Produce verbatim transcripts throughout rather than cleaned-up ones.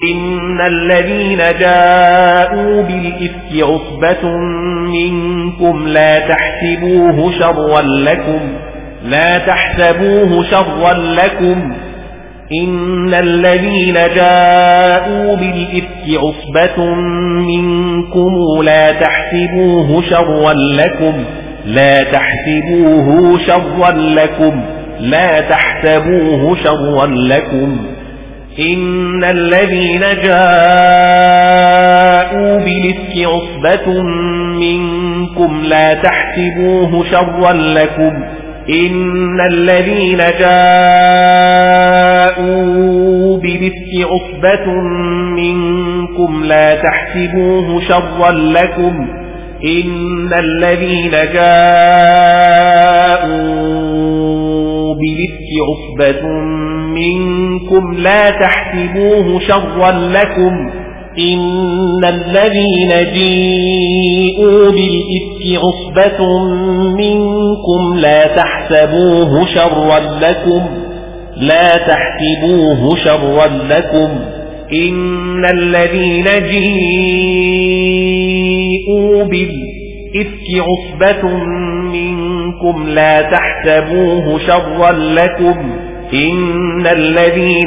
إن الذين جاءوا بالإفك عصبة منكم لا تحسبوه شرا لكم لا تحسبوه شرا لكم إن الذين جاءوا بالإفك عصبة منكم لا تحسبوه شرا لكم لا تحسبوه شرا لكم لا تحسبوه شرا لكم إن الذين جاءوا بالإفك عصبة منكم لا تحسبوه شرا لكم إن الذين جاءوا بالإفك عصبة منكم لا تحسبوه شرا لكم إن الذين جاءوا بالإفك عصبة منكم لا تحسبوه شرا لكم إن الذين جاءوا بالإفك عصبة منكم لا تحسبوه شرا لكم لا تحسبوه شرا لكم إن الذين جاءوا بالإفك عصبة منكم لا تحسبوه شرا لكم إن الذين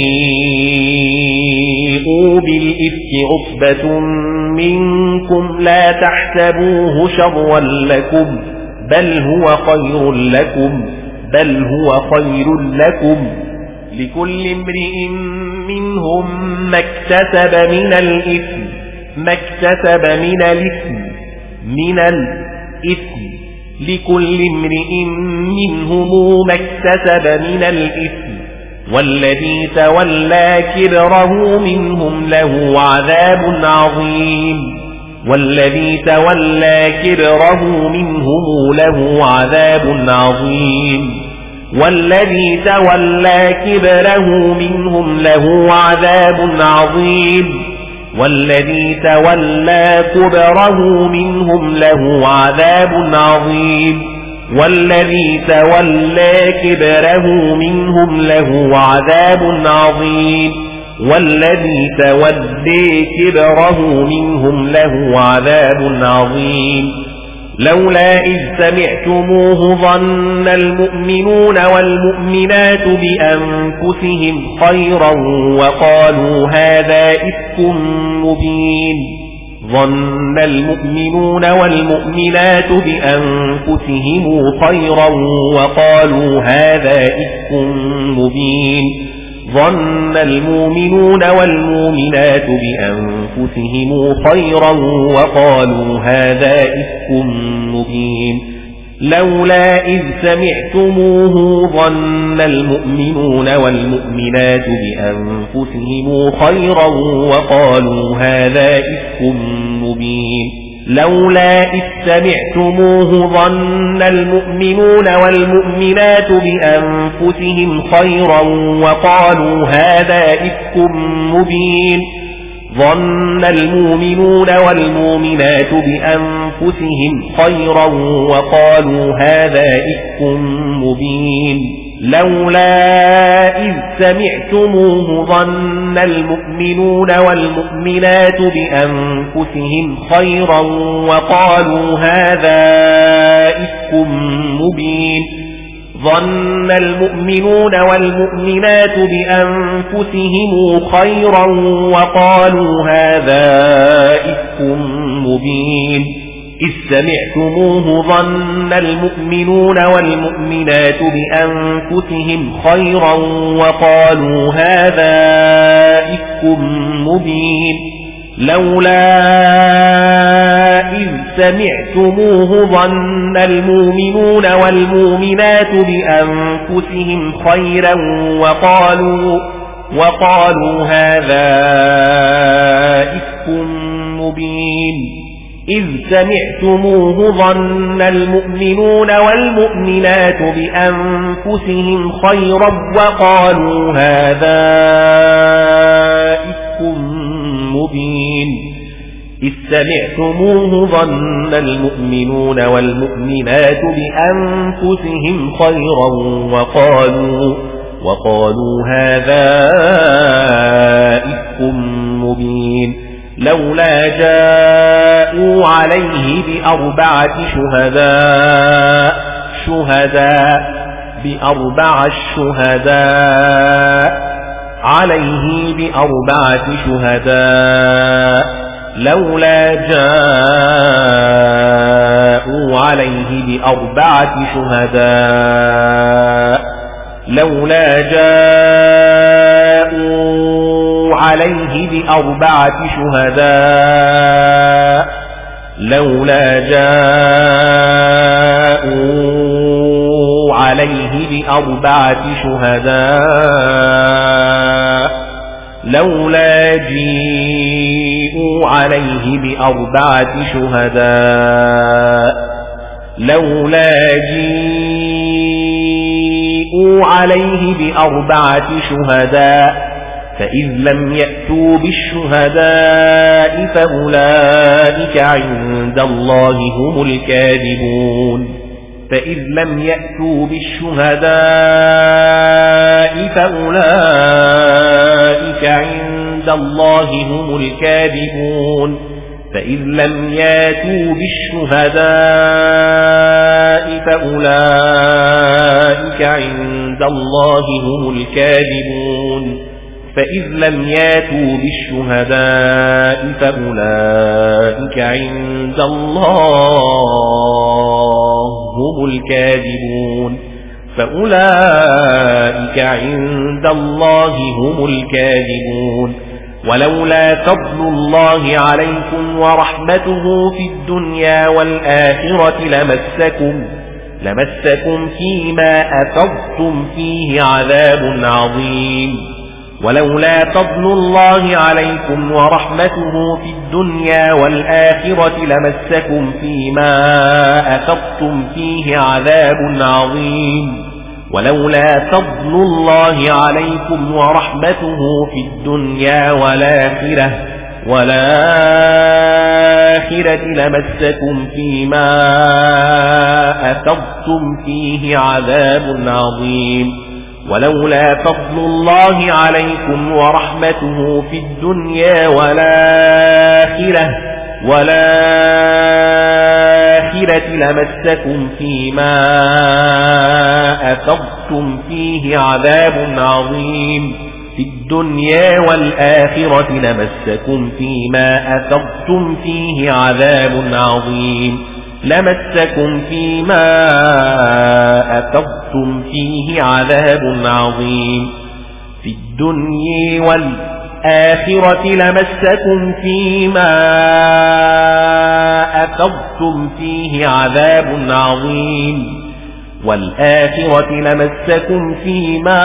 جاءوا بالإفك عصبة منكم لا تحسبوه شرا لكم بل هو خير لكم بل هو خير لكم لكل امرئ منهم ما اكتسب من الإثم ما اكتسب من الإثم من الإثم لكل امرئ منهم ما اكتسب من الإثم والذي تولى كبره منهم له عذاب عظيم والذي تولى كبره منهم له عذاب عظيم والذي تولى كبره منهم له عذاب عظيم والذي تولى كبره منهم له عذاب عظيم والذي تولى كبره منهم له عذاب عظيم والذي تولى كبره منهم له عذاب عظيم لولا إذ سمعتموه ظن المؤمنون والمؤمنات بأنفسهم خيرا وقالوا هذا إفك مبين ظن المؤمنون والمؤمنات بأنفسهم خيرا وقالوا هذا إفك مبين ظن المؤمنون والمؤمنات بأنفسهم خيرا وقالوا هذا إفك مبين لولا إذ سمعتموه ظن المؤمنون والمؤمنات بأنفسهم خيرا وقالوا هذا إفك مبين لولا إذ سمعتموه ظن المؤمنون والمؤمنات بأنفسهم خيرا وقالوا هذا إفك مبين ظن المؤمنون والمؤمنات بأنفسهم خيرا وقالوا هذا إفك مبين لولا إذ سمعتموه ظن المؤمنون والمؤمنات بأنفسهم خيرا وقالوا هذا إفك مبين ظن المؤمنون والمؤمنات بأنفسهم خيرا وقالوا هذا إفك مبين إذ سمعتموه ظن المؤمنون والمؤمنات بأنفسهم خيرا وقالوا هذا إفك مبين لولا إذ سمعتموه ظن المؤمنون والمؤمنات بأنفسهم خيرا وقالوا وقالوا هذا إفك مبين إذ سمعتموه ظن المؤمنون والمؤمنات بأنفسهم خيرا وقالوا هذا إفك مبين إذ سمعتموه ظن المؤمنون والمؤمنات بأنفسهم خيرا وقالوا وقالوا هذا إفك مبين لولا جاءوا عليه بأربعة شهداء شهداء بأربعة شهداء عليه بأربعة شهداء لولا جاءوا عليه بأربعة شهداء لولا جاءوا عليه بأربعة شهداء لولا جاءوا عليه بأربعة شهداء لولا جيءوا عليه بأربعة شهداء لولا جيءوا عليه بأربعة شهداء فإذ لم يأتوا بالشهداء فأولئك عند الله هم الكاذبون فإذ لم يأتوا بالشهداء فأولئك عند الله هم الكاذبون فإذ لم يأتوا بالشهداء فأولئك عند الله هم الكاذبون فإذ لم ياتوا بالشهداء فأولئك عند الله هم الكاذبون فأولئك عند الله هم الكاذبون ولولا فضل الله عليكم ورحمته في الدنيا والآخرة لمسكم لمسكم فيما أفضتم فيه عذاب عظيم ولولا فضل الله عليكم ورحمته في الدنيا والآخرة لمسكم فيما أفضتم فيه عذاب عظيم ولولا فضل الله عليكم ورحمته في الدنيا والآخرة والآخرة لمسكم فيما أفضتم فيه عذاب عظيم ولولا فضل الله عليكم ورحمته في الدنيا والآخرة والآخرة لمسكم فيما أفضتم فيه عذاب عظيم في الدنيا والآخرة لمسكم فيما أفضتم فيه عذاب عظيم لمسكم فيما أفضتم فيه عذاب عظيم في الدنيا والآخرة لمسكم فيما أفضتم فيه عذاب عظيم والآخرة لمسكم فيما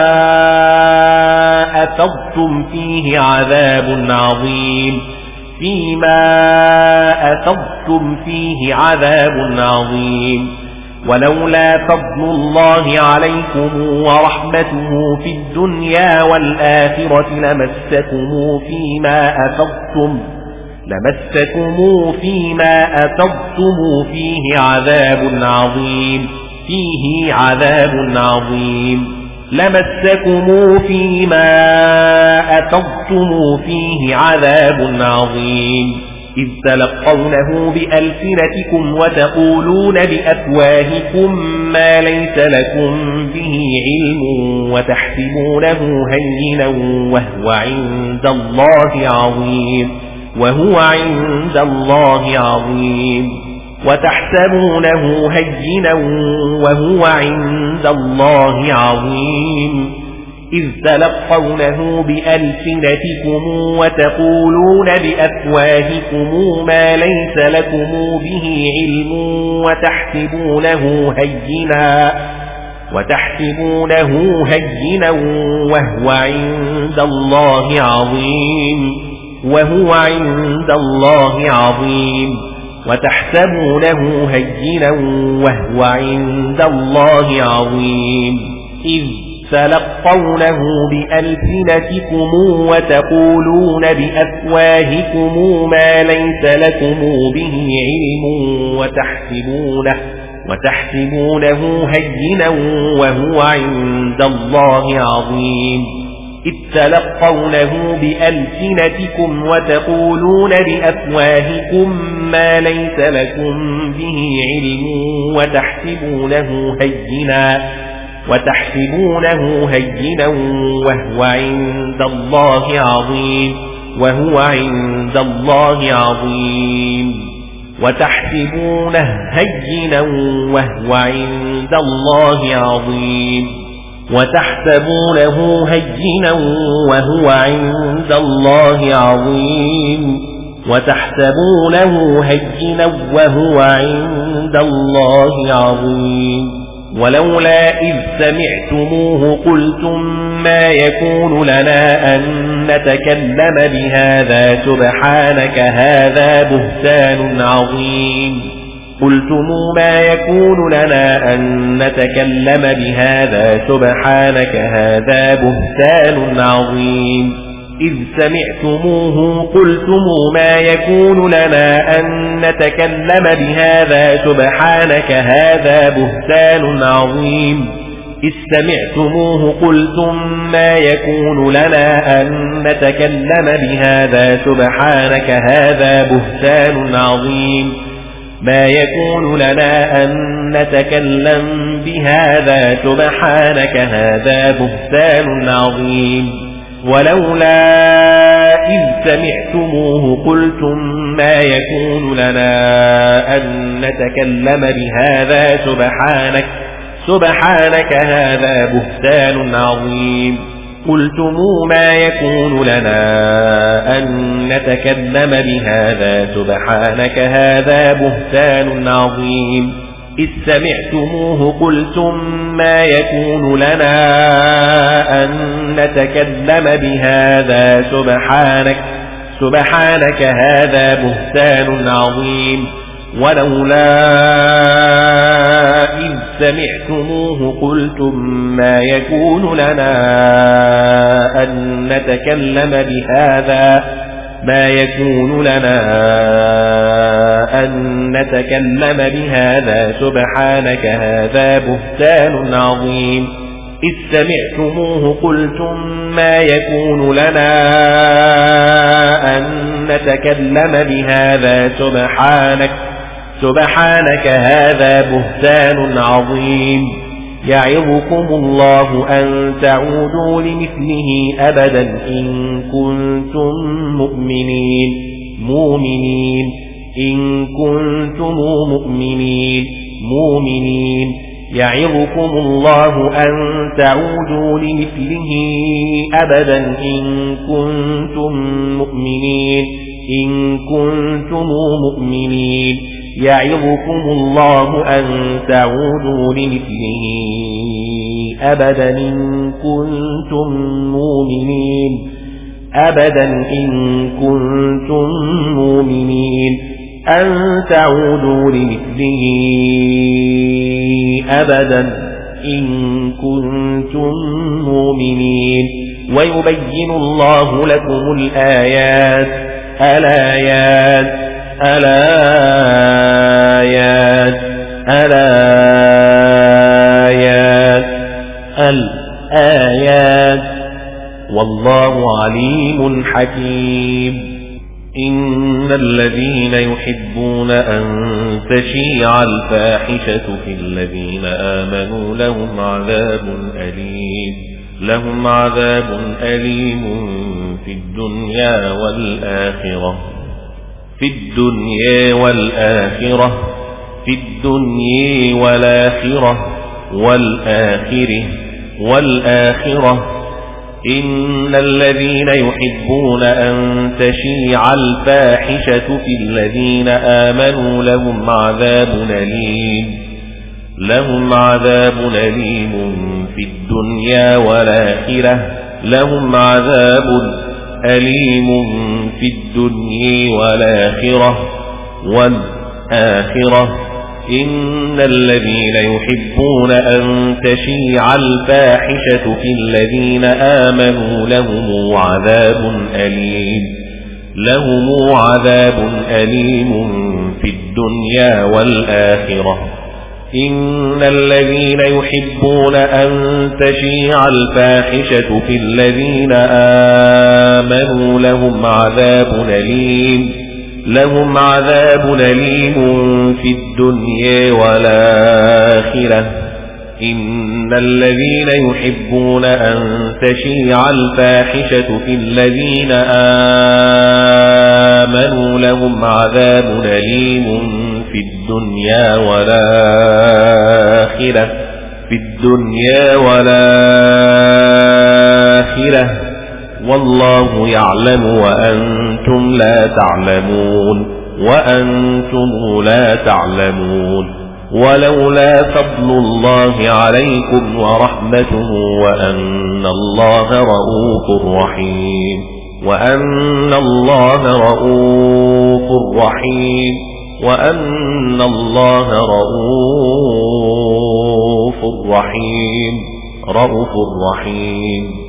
أفضتم فيه عذاب عظيم فيما أفضتم فيه عذاب عظيم ولولا فضل الله عليكم ورحمته في الدنيا والآخرة لمسكم فيما أفضتم لمسكم فيما أفضتم فيه عذاب عظيم فيه عذاب عظيم لمسكم فيما أفضتم فيه عذاب عظيم إذ تلقونه بألسنتكم وتقولون بأفواهكم ما ليس لكم به علم وتحسبونه هينا وهو عند الله عظيم وهو عند الله عظيم وتحسبونه هينا وهو عند الله عظيم إذ تلقونه بألسنتكم وتقولون بأفواهكم ما ليس لكم به علم وتحسبونه هينا وتحسبونه هينا وهو عند الله عظيم وهو عند الله عظيم وتحسبونه هينا وهو عند الله عظيم إذ تلقونه بألسنتكم وتقولون بأفواهكم ما ليس لكم به علم وتحسبونه وتحسبونه هينا وهو عند الله عظيم إذ تلقونه بألسنتكم وتقولون بأفواهكم ما ليس لكم به علم وتحسبونه هينا وتحسبونه هينا وهو عند الله عظيم وهو عند الله عظيم وتحسبونه هينا وهو عند الله عظيم وتحسبونه هينا وهو عند الله عظيم وتحسبونه هينا وهو عند الله عظيم ولولا إذ سمعتموه قلتم ما يكون لنا أن نتكلم بهذا سبحانك هذا بهتان عظيم قلتم ما يكون لنا أن نتكلم بهذا سبحانك هذا بهتان عظيم إذ سمعتموه قلتم ما يكون لنا أن نتكلم بهذا سبحانك هذا بهتان عظيم إذ سمعتموه قلتم ما يكون لنا أن نتكلم بهذا سبحانك هذا بهتان عظيم ما يكون لنا أن نتكلم بهذا سبحانك هذا بهتان عظيم ولولا إذ سمعتموه قلتم ما يكون لنا أن نتكلم بهذا سبحانك سبحانك هذا بهتان عظيم قلتم ما يكون لنا أن نتكلم بهذا سبحانك هذا بهتان عظيم إذ سمعتموه قلتم ما يكون لنا أن نتكلم بهذا سبحانك سبحانك هذا بهتان عظيم ولولا إذ سمعتموه قلتم ما يكون لنا أن نتكلم بهذا ما يكون لنا أن نتكلم بهذا سبحانك هذا بهتان عظيم إذ سمعتموه قلتم ما يكون لنا أن نتكلم بهذا سبحانك سبحانك هذا بهتان عظيم يعظكم الله أن تعودوا لمثله أبدا إن كنتم مؤمنين مؤمنين إن كنتم مؤمنين مؤمنين يعظكم الله أن تعودوا لمثله أبدا إن كنتم مؤمنين إن كنتم مؤمنين يعظكم الله أن تعودوا لمثله أبدا إن كنتم مؤمنين أبدا إن كنتم مؤمنين أن تعودوا لمثله أبدا إن كنتم مؤمنين ويبين الله لكم الآيات الآيات الآيات الآيات الآيات والله عليم حكيم إن الذين يحبون أن تشيع الفاحشة في الذين آمنوا لهم عذاب أليم لهم عذاب أليم في الدنيا والآخرة في الدنيا والآخرة في الدنيا والآخرة والآخرة والآخرة إن الذين يحبون أن تشيع الفاحشة في الذين آمنوا لهم عذاب أليم لهم عذاب أليم في الدنيا والآخرة لهم عذاب أليم في الدنيا والآخرة والآخرة إن الذين يحبون أن تشيع الفاحشة في الذين آمنوا لهم عذاب أليم لهم عذاب أليم في الدنيا والآخرة إن الذين يحبون أن تشيع الفاحشة في الذين آمنوا لهم عذاب أليم لهم عذاب أليم في الدنيا والآخرة إن الذين يحبون أن تشيع الفاحشة في الذين آمنوا لهم عذاب أليم في الدنيا والآخرة في الدنيا والآخرة والله يعلم وأنتم لا تعلمون وأنتم لا تعلمون ولولا فضل الله عليكم ورحمته وأن الله رؤوف رحيم وأن الله رؤوف رحيم وأن الله رؤوف رحيم رؤوف رحيم